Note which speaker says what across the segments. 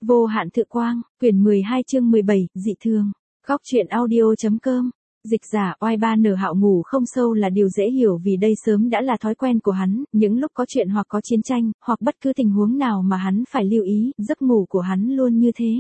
Speaker 1: Vô hạn thự quang, quyển 12 chương 17, dị thường. Góc truyện audio.com. Dịch giả oai ba nở Hạo ngủ không sâu là điều dễ hiểu vì đây sớm đã là thói quen của hắn, những lúc có chuyện hoặc có chiến tranh, hoặc bất cứ tình huống nào mà hắn phải lưu ý, giấc ngủ của hắn luôn như thế.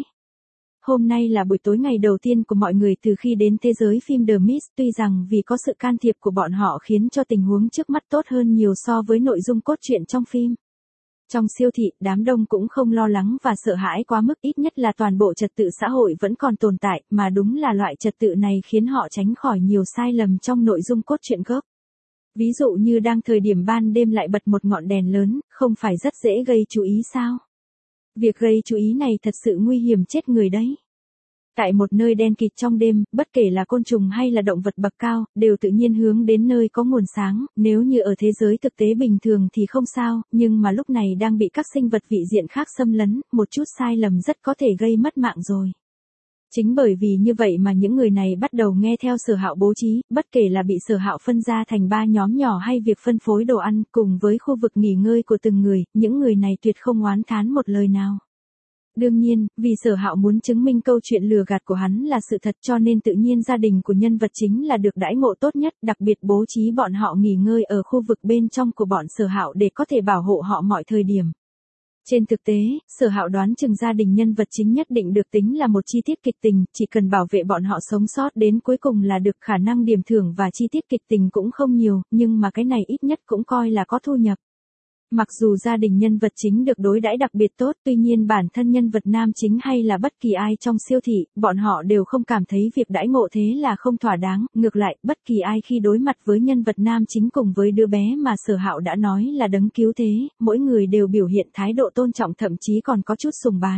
Speaker 1: Hôm nay là buổi tối ngày đầu tiên của mọi người từ khi đến thế giới phim The Mist, tuy rằng vì có sự can thiệp của bọn họ khiến cho tình huống trước mắt tốt hơn nhiều so với nội dung cốt truyện trong phim. Trong siêu thị, đám đông cũng không lo lắng và sợ hãi quá mức, ít nhất là toàn bộ trật tự xã hội vẫn còn tồn tại, mà đúng là loại trật tự này khiến họ tránh khỏi nhiều sai lầm trong nội dung cốt truyện gốc. Ví dụ như đang thời điểm ban đêm lại bật một ngọn đèn lớn, không phải rất dễ gây chú ý sao? Việc gây chú ý này thật sự nguy hiểm chết người đấy. Tại một nơi đen kịt trong đêm, bất kể là côn trùng hay là động vật bậc cao, đều tự nhiên hướng đến nơi có nguồn sáng, nếu như ở thế giới thực tế bình thường thì không sao, nhưng mà lúc này đang bị các sinh vật vị diện khác xâm lấn, một chút sai lầm rất có thể gây mất mạng rồi. Chính bởi vì như vậy mà những người này bắt đầu nghe theo Sở Hạo bố trí, bất kể là bị Sở Hạo phân ra thành 3 nhóm nhỏ hay việc phân phối đồ ăn, cùng với khu vực nghỉ ngơi của từng người, những người này tuyệt không oán thán một lời nào. Đương nhiên, vì Sở Hạo muốn chứng minh câu chuyện lừa gạt của hắn là sự thật cho nên tự nhiên gia đình của nhân vật chính là được đãi ngộ tốt nhất, đặc biệt bố trí bọn họ nghỉ ngơi ở khu vực bên trong của bọn Sở Hạo để có thể bảo hộ họ mọi thời điểm. Trên thực tế, Sở Hạo đoán chừng gia đình nhân vật chính nhất định được tính là một chi tiết kịch tình, chỉ cần bảo vệ bọn họ sống sót đến cuối cùng là được, khả năng điểm thưởng và chi tiết kịch tình cũng không nhiều, nhưng mà cái này ít nhất cũng coi là có thu nhập. Mặc dù gia đình nhân vật chính được đối đãi đặc biệt tốt, tuy nhiên bản thân nhân vật nam chính hay là bất kỳ ai trong siêu thị, bọn họ đều không cảm thấy việc đãi ngộ thế là không thỏa đáng, ngược lại, bất kỳ ai khi đối mặt với nhân vật nam chính cùng với đứa bé mà Sở Hạo đã nói là đấng cứu thế, mỗi người đều biểu hiện thái độ tôn trọng, thậm chí còn có chút sùng bái.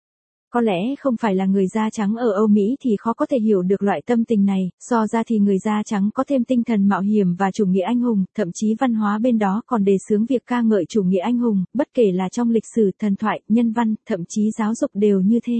Speaker 1: Có lẽ không phải là người da trắng ở Âu Mỹ thì khó có thể hiểu được loại tâm tình này, so ra thì người da trắng có thêm tinh thần mạo hiểm và chủ nghĩa anh hùng, thậm chí văn hóa bên đó còn đề xướng việc ca ngợi chủ nghĩa anh hùng, bất kể là trong lịch sử, thần thoại, nhân văn, thậm chí giáo dục đều như thế.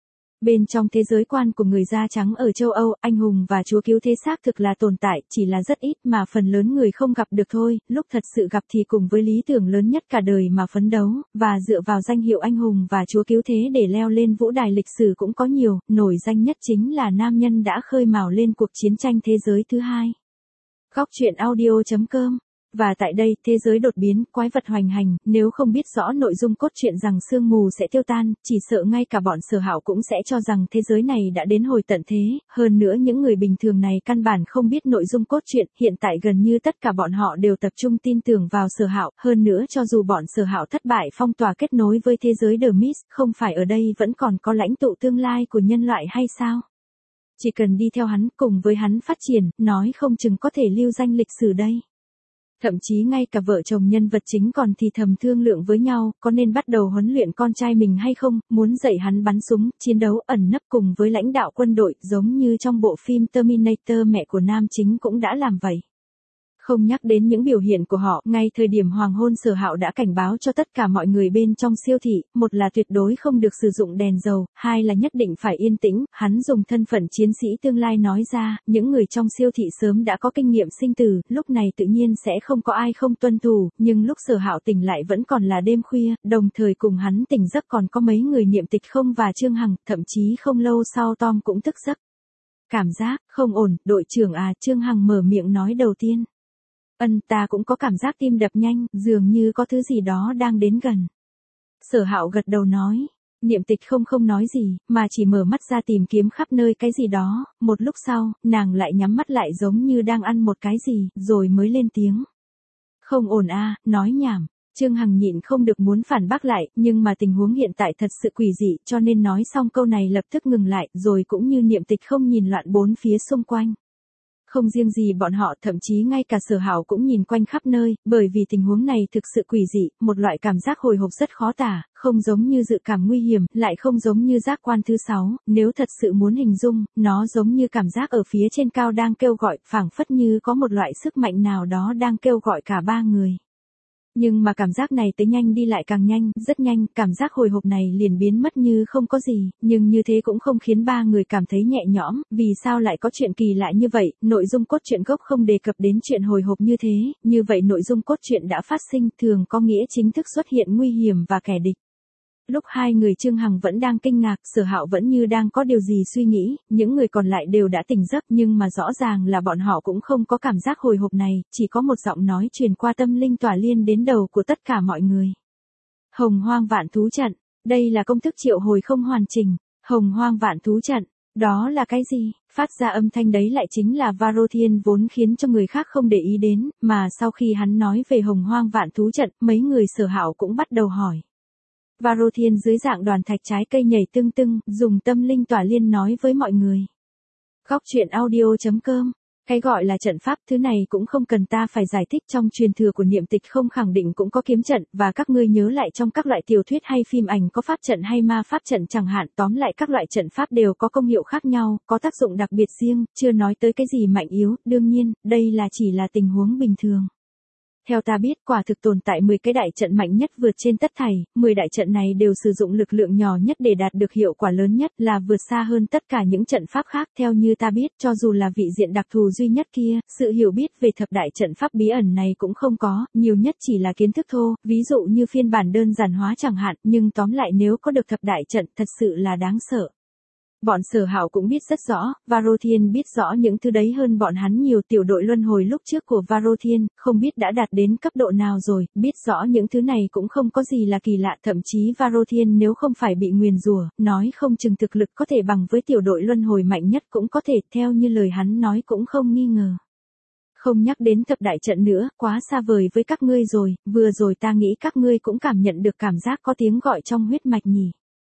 Speaker 1: Bên trong thế giới quan của người da trắng ở châu Âu, anh hùng và chúa cứu thế xác thực là tồn tại, chỉ là rất ít mà phần lớn người không gặp được thôi, lúc thật sự gặp thì cùng với lý tưởng lớn nhất cả đời mà phấn đấu, và dựa vào danh hiệu anh hùng và chúa cứu thế để leo lên vũ đài lịch sử cũng có nhiều, nổi danh nhất chính là nam nhân đã khơi mào lên cuộc chiến tranh thế giới thứ hai. Góc truyện audio.com. Và tại đây, thế giới đột biến, quái vật hoành hành, nếu không biết rõ nội dung cốt truyện rằng sương mù sẽ tiêu tan, chỉ sợ ngay cả bọn Sở Hạo cũng sẽ cho rằng thế giới này đã đến hồi tận thế, hơn nữa những người bình thường này căn bản không biết nội dung cốt truyện, hiện tại gần như tất cả bọn họ đều tập trung tin tưởng vào Sở Hạo, hơn nữa cho dù bọn Sở Hạo thất bại phong tỏa kết nối với thế giới The Mist, không phải ở đây vẫn còn có lãnh tụ tương lai của nhân loại hay sao? Chỉ cần đi theo hắn, cùng với hắn phát triển, nói không chừng có thể lưu danh lịch sử đây. Thậm chí ngay cả vợ chồng nhân vật chính còn thì thầm thương lượng với nhau, có nên bắt đầu huấn luyện con trai mình hay không, muốn dạy hắn bắn súng, chiến đấu ẩn nấp cùng với lãnh đạo quân đội, giống như trong bộ phim Terminator mẹ của nam chính cũng đã làm vậy. Không nhắc đến những biểu hiện của họ, ngay thời điểm hoàng hôn Sở Hạo đã cảnh báo cho tất cả mọi người bên trong siêu thị, một là tuyệt đối không được sử dụng đèn dầu, hai là nhất định phải yên tĩnh, hắn dùng thân phận chiến sĩ tương lai nói ra, những người trong siêu thị sớm đã có kinh nghiệm sinh tử, lúc này tự nhiên sẽ không có ai không tuân thủ, nhưng lúc Sở Hạo tỉnh lại vẫn còn là đêm khuya, đồng thời cùng hắn tỉnh giấc còn có mấy người Niệm Tịch Không và Trương Hằng, thậm chí không lâu sau Tom cũng thức giấc. Cảm giác không ổn, đội trưởng à, Trương Hằng mở miệng nói đầu tiên. Ta cũng có cảm giác tim đập nhanh, dường như có thứ gì đó đang đến gần. Sở Hạo gật đầu nói. Niệm Tịch không nói gì, mà chỉ mở mắt ra tìm kiếm khắp nơi cái gì đó, một lúc sau, nàng lại nhắm mắt lại giống như đang ăn một cái gì, rồi mới lên tiếng. Không ổn à, nói nhảm. Trương Hằng nhịn không được muốn phản bác lại, nhưng mà tình huống hiện tại thật sự quỷ dị, cho nên nói xong câu này lập tức ngừng lại, rồi cũng như Niệm Tịch không nhìn loạn bốn phía xung quanh. Không riêng gì bọn họ, thậm chí ngay cả Sở Hạo cũng nhìn quanh khắp nơi, bởi vì tình huống này thực sự quỷ dị, một loại cảm giác hồi hộp rất khó tả, không giống như dự cảm nguy hiểm, lại không giống như giác quan thứ 6, nếu thật sự muốn hình dung, nó giống như cảm giác ở phía trên cao đang kêu gọi, phảng phất như có một loại sức mạnh nào đó đang kêu gọi cả ba người. Nhưng mà cảm giác này tới nhanh đi lại càng nhanh, rất nhanh, cảm giác hồi hộp này liền biến mất như không có gì, nhưng như thế cũng không khiến ba người cảm thấy nhẹ nhõm, vì sao lại có chuyện kỳ lạ như vậy, nội dung cốt truyện gốc không đề cập đến chuyện hồi hộp như vậy nội dung cốt truyện đã phát sinh thường có nghĩa chính thức xuất hiện nguy hiểm và kẻ địch. Lúc hai người Trương Hằng vẫn đang kinh ngạc, Sở Hạo vẫn như đang có điều gì suy nghĩ, những người còn lại đều đã tỉnh giấc nhưng mà rõ ràng là bọn họ cũng không có cảm giác hồi hộp này, chỉ có một giọng nói truyền qua tâm linh tỏa liên đến đầu của tất cả mọi người. Hồng Hoang Vạn Thú Trận, đây là công thức triệu hồi không hoàn chỉnh. Hồng Hoang Vạn Thú Trận, đó là cái gì? Phát ra âm thanh đấy lại chính là Varothiên vốn khiến cho người khác không để ý đến, mà sau khi hắn nói về Hồng Hoang Vạn Thú Trận, mấy người Sở Hạo cũng bắt đầu hỏi. Varothiên dưới dạng đoàn thạch trái cây nhảy tưng tưng, dùng tâm linh tỏa liên nói với mọi người. Góc truyện audio.com. Cái gọi là trận pháp thứ này cũng không cần ta phải giải thích, trong truyền thừa của niệm tịch không khẳng định cũng có kiếm trận, và các ngươi nhớ lại trong các loại tiểu thuyết hay phim ảnh có pháp trận hay ma pháp trận chẳng hạn, tóm lại các loại trận pháp đều có công hiệu khác nhau, có tác dụng đặc biệt riêng, chưa nói tới cái gì mạnh yếu, đương nhiên, đây là chỉ là tình huống bình thường. Theo ta biết, quả thực tồn tại 10 cái đại trận mạnh nhất vượt trên tất thảy, 10 đại trận này đều sử dụng lực lượng nhỏ nhất để đạt được hiệu quả lớn nhất, là vượt xa hơn tất cả những trận pháp khác. Theo như ta biết, cho dù là vị diện đặc thù duy nhất kia, sự hiểu biết về thập đại trận pháp bí ẩn này cũng không có, nhiều nhất chỉ là kiến thức thô, ví dụ như phiên bản đơn giản hóa chẳng hạn, nhưng tóm lại nếu có được thập đại trận, thật sự là đáng sợ. Bọn Sở Hạo cũng biết rất rõ, Varothiên biết rõ những thứ đấy hơn bọn hắn nhiều. Tiểu đội luân hồi lúc trước của Varothiên, không biết đã đạt đến cấp độ nào rồi, biết rõ những thứ này cũng không có gì là kỳ lạ, thậm chí Varothiên nếu không phải bị nguyền rủa, nói không chừng thực lực có thể bằng với tiểu đội luân hồi mạnh nhất cũng có thể, theo như lời hắn nói cũng không nghi ngờ. Không nhắc đến thập đại trận nữa, quá xa vời với các ngươi rồi, vừa rồi ta nghĩ các ngươi cũng cảm nhận được cảm giác có tiếng gọi trong huyết mạch nhỉ.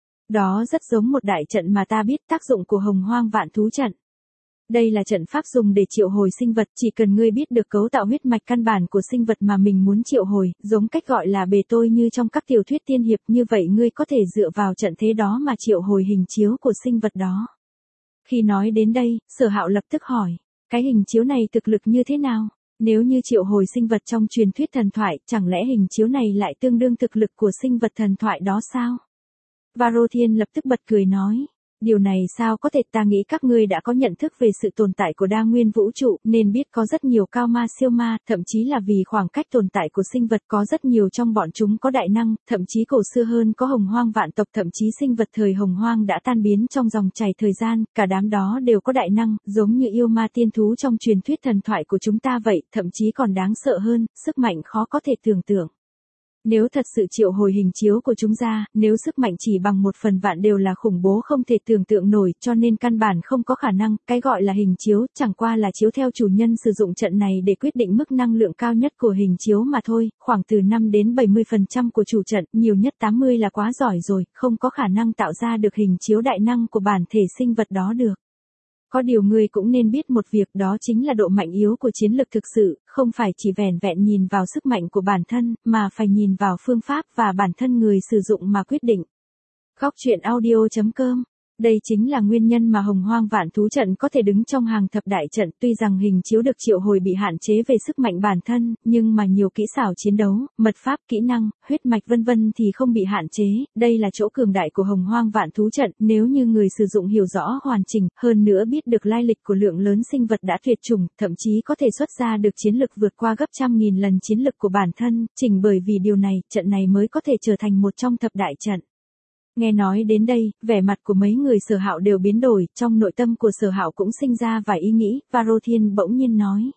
Speaker 1: Đó rất giống một đại trận mà ta biết, tác dụng của Hồng Hoang Vạn Thú Trận. Đây là trận pháp dùng để triệu hồi sinh vật, chỉ cần ngươi biết được cấu tạo huyết mạch căn bản của sinh vật mà mình muốn triệu hồi, giống cách gọi là bề tôi như trong các tiểu thuyết tiên hiệp, như vậy ngươi có thể dựa vào trận thế đó mà triệu hồi hình chiếu của sinh vật đó. Khi nói đến đây, Sở Hạo lập tức hỏi, cái hình chiếu này thực lực như thế nào? Nếu như triệu hồi sinh vật trong truyền thuyết thần thoại, chẳng lẽ hình chiếu này lại tương đương thực lực của sinh vật thần thoại đó sao? Varothiên lập tức bật cười nói, điều này sao có thể, ta nghĩ các ngươi đã có nhận thức về sự tồn tại của đa nguyên vũ trụ, nên biết có rất nhiều cao ma siêu ma, thậm chí là vì khoảng cách tồn tại của sinh vật có rất nhiều trong bọn chúng có đại năng, thậm chí cổ xưa hơn có Hồng Hoang vạn tộc, thậm chí sinh vật thời Hồng Hoang đã tan biến trong dòng chảy thời gian, cả đám đó đều có đại năng, giống như yêu ma tiên thú trong truyền thuyết thần thoại của chúng ta vậy, thậm chí còn đáng sợ hơn, sức mạnh khó có thể tưởng tượng. Nếu thật sự triệu hồi hình chiếu của chúng ra, nếu sức mạnh chỉ bằng 1/1000 đều là khủng bố không thể tưởng tượng nổi, cho nên căn bản không có khả năng, cái gọi là hình chiếu, chẳng qua là chiếu theo chủ nhân sử dụng trận này để quyết định mức năng lượng cao nhất của hình chiếu mà thôi, khoảng từ 5 đến 70% của chủ trận, nhiều nhất 80 là quá giỏi rồi, không có khả năng tạo ra được hình chiếu đại năng của bản thể sinh vật đó được. Có điều ngươi cũng nên biết một việc, đó chính là độ mạnh yếu của chiến lực thực sự, không phải chỉ vẻn vẹn nhìn vào sức mạnh của bản thân, mà phải nhìn vào phương pháp và bản thân người sử dụng mà quyết định. Góc truyện audio.com. Đây chính là nguyên nhân mà Hồng Hoang Vạn Thú Trận có thể đứng trong hàng thập đại trận, tuy rằng hình chiếu được triệu hồi bị hạn chế về sức mạnh bản thân, nhưng mà nhiều kỹ xảo chiến đấu, mật pháp, kỹ năng, huyết mạch vân vân thì không bị hạn chế, đây là chỗ cường đại của Hồng Hoang Vạn Thú Trận, nếu như người sử dụng hiểu rõ hoàn chỉnh, hơn nữa biết được lai lịch của lượng lớn sinh vật đã tuyệt chủng, thậm chí có thể xuất ra được chiến lực vượt qua gấp trăm nghìn lần chiến lực của bản thân, chính bởi vì điều này, trận này mới có thể trở thành một trong thập đại trận. Nghe nói đến đây, vẻ mặt của mấy người Sở Hạo đều biến đổi, trong nội tâm của Sở Hạo cũng sinh ra vài ý nghĩ, Varothiên bỗng nhiên nói.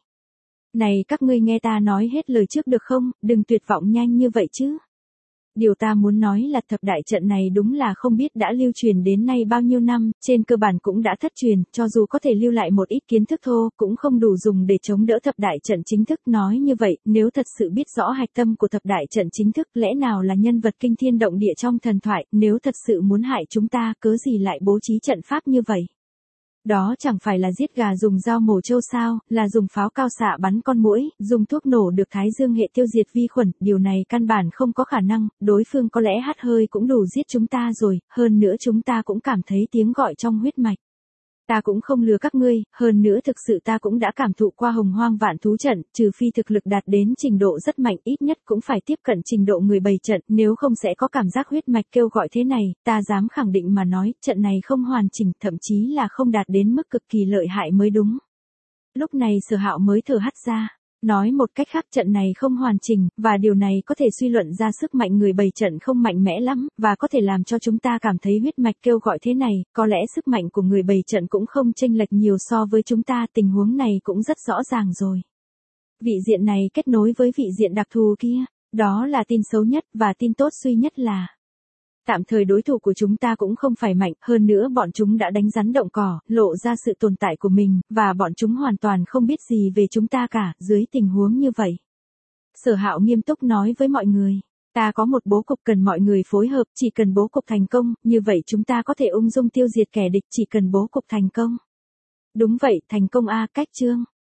Speaker 1: Này các ngươi nghe ta nói hết lời trước được không, đừng tuyệt vọng nhanh như vậy chứ. Điều ta muốn nói là thập đại trận này đúng là không biết đã lưu truyền đến nay bao nhiêu năm, trên cơ bản cũng đã thất truyền, cho dù có thể lưu lại một ít kiến thức thô, cũng không đủ dùng để chống đỡ thập đại trận chính thức. Nói như vậy, nếu thật sự biết rõ hạch tâm của thập đại trận chính thức, lẽ nào là nhân vật kinh thiên động địa trong thần thoại, nếu thật sự muốn hại chúng ta, cớ gì lại bố trí trận pháp như vậy? Đó chẳng phải là giết gà dùng dao mổ trâu sao, là dùng pháo cao xạ bắn con muỗi, dùng thuốc nổ được Thái Dương hệ tiêu diệt vi khuẩn, điều này căn bản không có khả năng, đối phương có lẽ hắt hơi cũng đủ giết chúng ta rồi, hơn nữa chúng ta cũng cảm thấy tiếng gọi trong huyết mạch. Ta cũng không lừa các ngươi, hơn nữa thực sự ta cũng đã cảm thụ qua Hồng Hoang Vạn Thú Trận, trừ phi thực lực đạt đến trình độ rất mạnh, ít nhất cũng phải tiếp cận trình độ người bày trận, nếu không sẽ có cảm giác huyết mạch kêu gọi thế này, ta dám khẳng định mà nói, trận này không hoàn chỉnh, thậm chí là không đạt đến mức cực kỳ lợi hại mới đúng. Lúc này Sở Hạo mới thở hắt ra. Nói một cách khác trận này không hoàn chỉnh, và điều này có thể suy luận ra sức mạnh người bày trận không mạnh mẽ lắm, và có thể làm cho chúng ta cảm thấy huyết mạch kêu gọi thế này, có lẽ sức mạnh của người bày trận cũng không chênh lệch nhiều so với chúng ta, tình huống này cũng rất rõ ràng rồi. Vị diện này kết nối với vị diện đặc thù kia, đó là tin xấu nhất, và tin tốt duy nhất là tạm thời đối thủ của chúng ta cũng không phải mạnh, hơn nữa bọn chúng đã đánh rắn động cỏ, lộ ra sự tồn tại của mình, và bọn chúng hoàn toàn không biết gì về chúng ta cả, dưới tình huống như vậy. Sở Hạo nghiêm túc nói với mọi người, ta có một bố cục cần mọi người phối hợp, chỉ cần bố cục thành công, như vậy chúng ta có thể ung dung tiêu diệt kẻ địch, chỉ cần bố cục thành công. Đúng vậy, thành công a, cách chương.